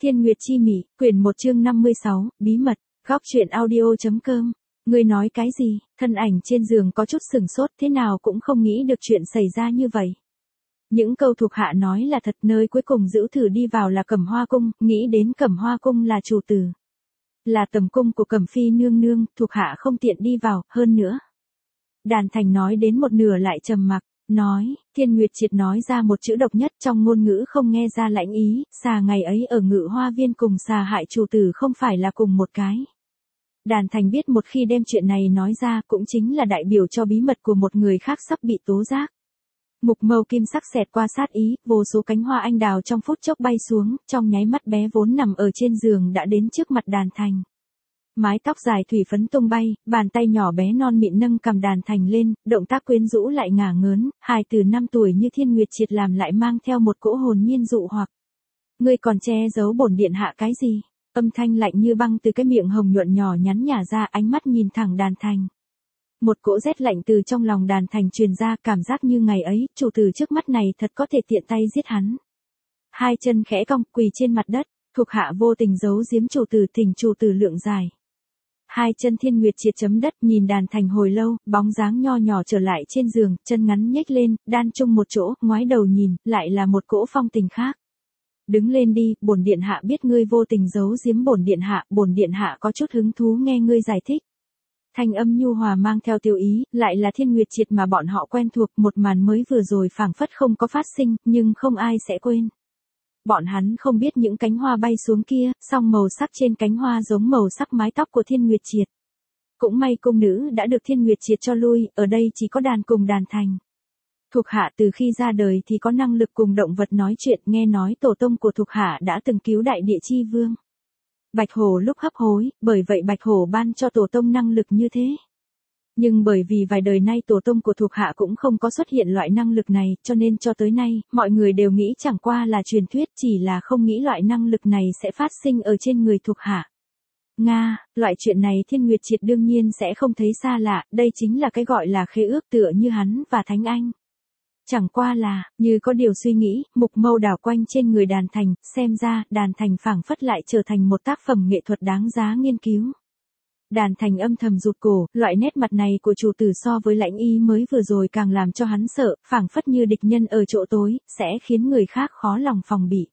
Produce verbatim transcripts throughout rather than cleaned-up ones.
Thiên Nguyệt Chi Mỉ, quyển một chương năm mươi sáu, bí mật, góc truyện audio.com. Ngươi nói cái gì? Thân ảnh trên giường có chút sừng sốt, thế nào cũng không nghĩ được chuyện xảy ra như vậy. Những câu thuộc hạ nói là thật, nơi cuối cùng giữ thử đi vào là Cẩm Hoa cung, nghĩ đến Cẩm Hoa cung là chủ tử, là tầm cung của Cẩm phi nương nương, thuộc hạ không tiện đi vào, hơn nữa. Đàn Thành nói đến một nửa lại trầm mặc, nói, Thiên Nguyệt Triệt nói ra một chữ độc nhất trong ngôn ngữ không nghe ra lãnh ý, xà ngày ấy ở Ngự Hoa Viên cùng xà hại chủ tử không phải là cùng một cái. Đàn Thành biết một khi đem chuyện này nói ra cũng chính là đại biểu cho bí mật của một người khác sắp bị tố giác. Mục mâu kim sắc xẹt qua sát ý, vô số cánh hoa anh đào trong phút chốc bay xuống, trong nháy mắt bé vốn nằm ở trên giường đã đến trước mặt Đàn Thành. Mái tóc dài thủy phấn tung bay, bàn tay nhỏ bé non mịn nâng cầm Đàn Thành lên, động tác quyến rũ lại ngả ngớn, hài từ năm tuổi như Thiên Nguyệt Triệt làm lại mang theo một cỗ hồn nhiên dụ hoặc. Ngươi còn che giấu bổn điện hạ cái gì? Âm thanh lạnh như băng từ cái miệng hồng nhuận nhỏ nhắn nhả ra, ánh mắt nhìn thẳng Đàn Thành. Một cỗ rét lạnh từ trong lòng Đàn Thành truyền ra, cảm giác như ngày ấy, chủ tử trước mắt này thật có thể tiện tay giết hắn. Hai chân khẽ cong, quỳ trên mặt đất, thuộc hạ vô tình giấu giếm chủ tử, thỉnh chủ tử lượng dài. Hai chân Thiên Nguyệt Triệt chấm đất, nhìn Đàn Thành hồi lâu, bóng dáng nho nhỏ trở lại trên giường, chân ngắn nhếch lên, đan chung một chỗ, ngoái đầu nhìn, lại là một cỗ phong tình khác. Đứng lên đi, bổn điện hạ biết ngươi vô tình giấu giếm bổn điện hạ, bổn điện hạ có chút hứng thú nghe ngươi giải thích. Thanh âm nhu hòa mang theo tiêu ý, lại là Thiên Nguyệt Triệt mà bọn họ quen thuộc, một màn mới vừa rồi phảng phất không có phát sinh, nhưng không ai sẽ quên. Bọn hắn không biết những cánh hoa bay xuống kia, song màu sắc trên cánh hoa giống màu sắc mái tóc của Thiên Nguyệt Triệt. Cũng may cung nữ đã được Thiên Nguyệt Triệt cho lui, ở đây chỉ có Đàn cùng Đàn Thành. Thuộc hạ từ khi ra đời thì có năng lực cùng động vật nói chuyện, nghe nói tổ tông của thuộc hạ đã từng cứu đại địa chi vương. Bạch hổ lúc hấp hối, bởi vậy bạch hổ ban cho tổ tông năng lực như thế. Nhưng bởi vì vài đời nay tổ tông của thuộc hạ cũng không có xuất hiện loại năng lực này, cho nên cho tới nay, mọi người đều nghĩ chẳng qua là truyền thuyết, chỉ là không nghĩ loại năng lực này sẽ phát sinh ở trên người thuộc hạ. Nga, loại chuyện này Thiên Nguyệt Triệt đương nhiên sẽ không thấy xa lạ, đây chính là cái gọi là khế ước tựa như hắn và Thánh Anh. Chẳng qua là, như có điều suy nghĩ, mục mâu đảo quanh trên người Đàn Thành, xem ra, Đàn Thành phảng phất lại trở thành một tác phẩm nghệ thuật đáng giá nghiên cứu. Đàn Thành âm thầm rụt cổ, loại nét mặt này của chủ tử so với lãnh ý mới vừa rồi càng làm cho hắn sợ, phảng phất như địch nhân ở chỗ tối, sẽ khiến người khác khó lòng phòng bị.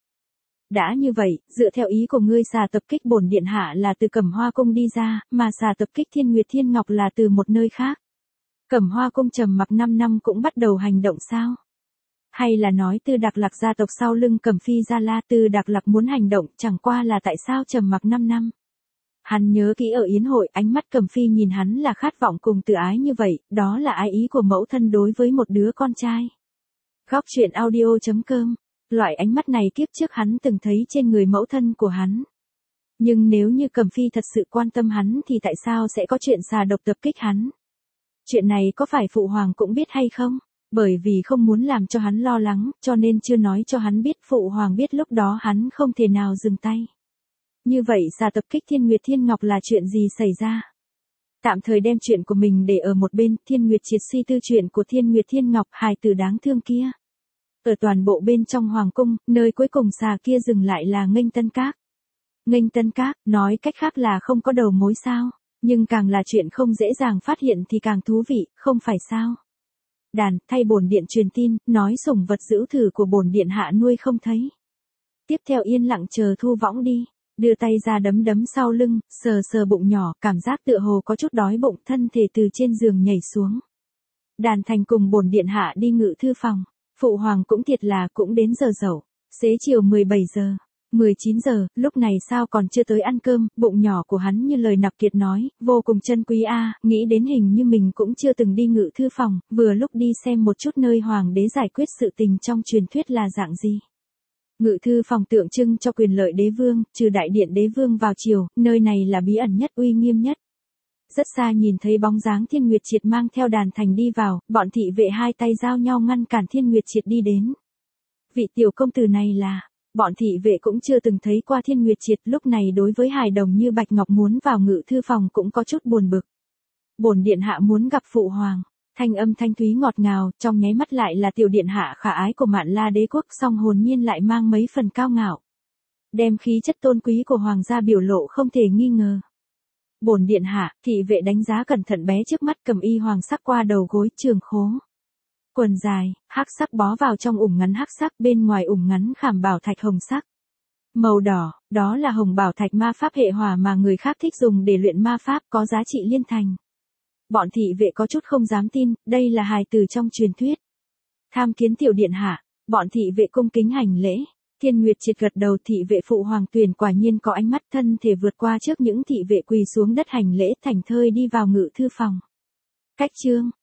Đã như vậy, dựa theo ý của ngươi, xà tập kích bổn điện hạ là từ Cẩm Hoa cung đi ra, mà xà tập kích Thiên Nguyệt Thiên Ngọc là từ một nơi khác. Cẩm Hoa cung trầm mặc năm năm cũng bắt đầu hành động sao? Hay là nói Tư Đạc Lạc gia tộc sau lưng Cẩm phi Gia La, Tư Đạc Lạc muốn hành động, chẳng qua là tại sao trầm mặc năm năm? Hắn nhớ kỹ ở yến hội, ánh mắt Cẩm phi nhìn hắn là khát vọng cùng tự ái như vậy, đó là ái ý của mẫu thân đối với một đứa con trai. Góc truyện audio.com. Loại ánh mắt này kiếp trước hắn từng thấy trên người mẫu thân của hắn. Nhưng nếu như Cẩm phi thật sự quan tâm hắn thì tại sao sẽ có chuyện xà độc tập kích hắn? Chuyện này có phải phụ hoàng cũng biết hay không? Bởi vì không muốn làm cho hắn lo lắng, cho nên chưa nói cho hắn biết, phụ hoàng biết lúc đó hắn không thể nào dừng tay. Như vậy xà tập kích Thiên Nguyệt Thiên Ngọc là chuyện gì xảy ra? Tạm thời đem chuyện của mình để ở một bên, Thiên Nguyệt Triệt suy tư chuyện của Thiên Nguyệt Thiên Ngọc, hài tử đáng thương kia. Ở toàn bộ bên trong hoàng cung, nơi cuối cùng xà kia dừng lại là Nghênh Tân Các. Nghênh Tân Các, nói cách khác là không có đầu mối sao? Nhưng càng là chuyện không dễ dàng phát hiện thì càng thú vị, không phải sao? Đàn, thay bổn điện truyền tin, nói sủng vật giữ thử của bổn điện hạ nuôi không thấy. Tiếp theo yên lặng chờ thu võng đi, đưa tay ra đấm đấm sau lưng, sờ sờ bụng nhỏ, cảm giác tựa hồ có chút đói bụng, thân thể từ trên giường nhảy xuống. Đàn Thành cùng bổn điện hạ đi ngự thư phòng, phụ hoàng cũng thiệt là cũng đến giờ dậu, xế chiều mười bảy giờ. mười chín giờ, lúc này sao còn chưa tới ăn cơm, bụng nhỏ của hắn như lời nạp kiệt nói, vô cùng chân quý a, nghĩ đến hình như mình cũng chưa từng đi ngự thư phòng, vừa lúc đi xem một chút nơi hoàng đế giải quyết sự tình trong truyền thuyết là dạng gì. Ngự thư phòng tượng trưng cho quyền lợi đế vương, trừ đại điện đế vương vào chiều, nơi này là bí ẩn nhất, uy nghiêm nhất. Rất xa nhìn thấy bóng dáng Thiên Nguyệt Triệt mang theo Đàn Thành đi vào, bọn thị vệ hai tay giao nhau ngăn cản Thiên Nguyệt Triệt đi đến. Vị tiểu công tử này là... Bọn thị vệ cũng chưa từng thấy qua Thiên Nguyệt Triệt, lúc này đối với hài đồng như Bạch Ngọc muốn vào ngự thư phòng cũng có chút buồn bực. Bổn điện hạ muốn gặp phụ hoàng, thanh âm thanh thúy ngọt ngào, trong nháy mắt lại là tiểu điện hạ khả ái của Mạn La đế quốc, song hồn nhiên lại mang mấy phần cao ngạo. đem khí chất tôn quý của hoàng gia biểu lộ không thể nghi ngờ. Bổn điện hạ, thị vệ đánh giá cẩn thận bé trước mắt cầm y hoàng sắc qua đầu gối, trường khố. Quần dài, hắc sắc bó vào trong ủng ngắn hắc sắc, bên ngoài ủng ngắn khảm bảo thạch hồng sắc. Màu đỏ, đó là hồng bảo thạch ma pháp hệ hỏa mà người khác thích dùng để luyện ma pháp, có giá trị liên thành. Bọn thị vệ có chút không dám tin, đây là hài từ trong truyền thuyết. Tham kiến tiểu điện hạ, bọn thị vệ cung kính hành lễ. Thiên Nguyệt Triệt gật đầu, thị vệ phụ hoàng Tuyền quả nhiên có ánh mắt, thân thể vượt qua trước những thị vệ quỳ xuống đất hành lễ, thành thơi đi vào ngự thư phòng. Cách chương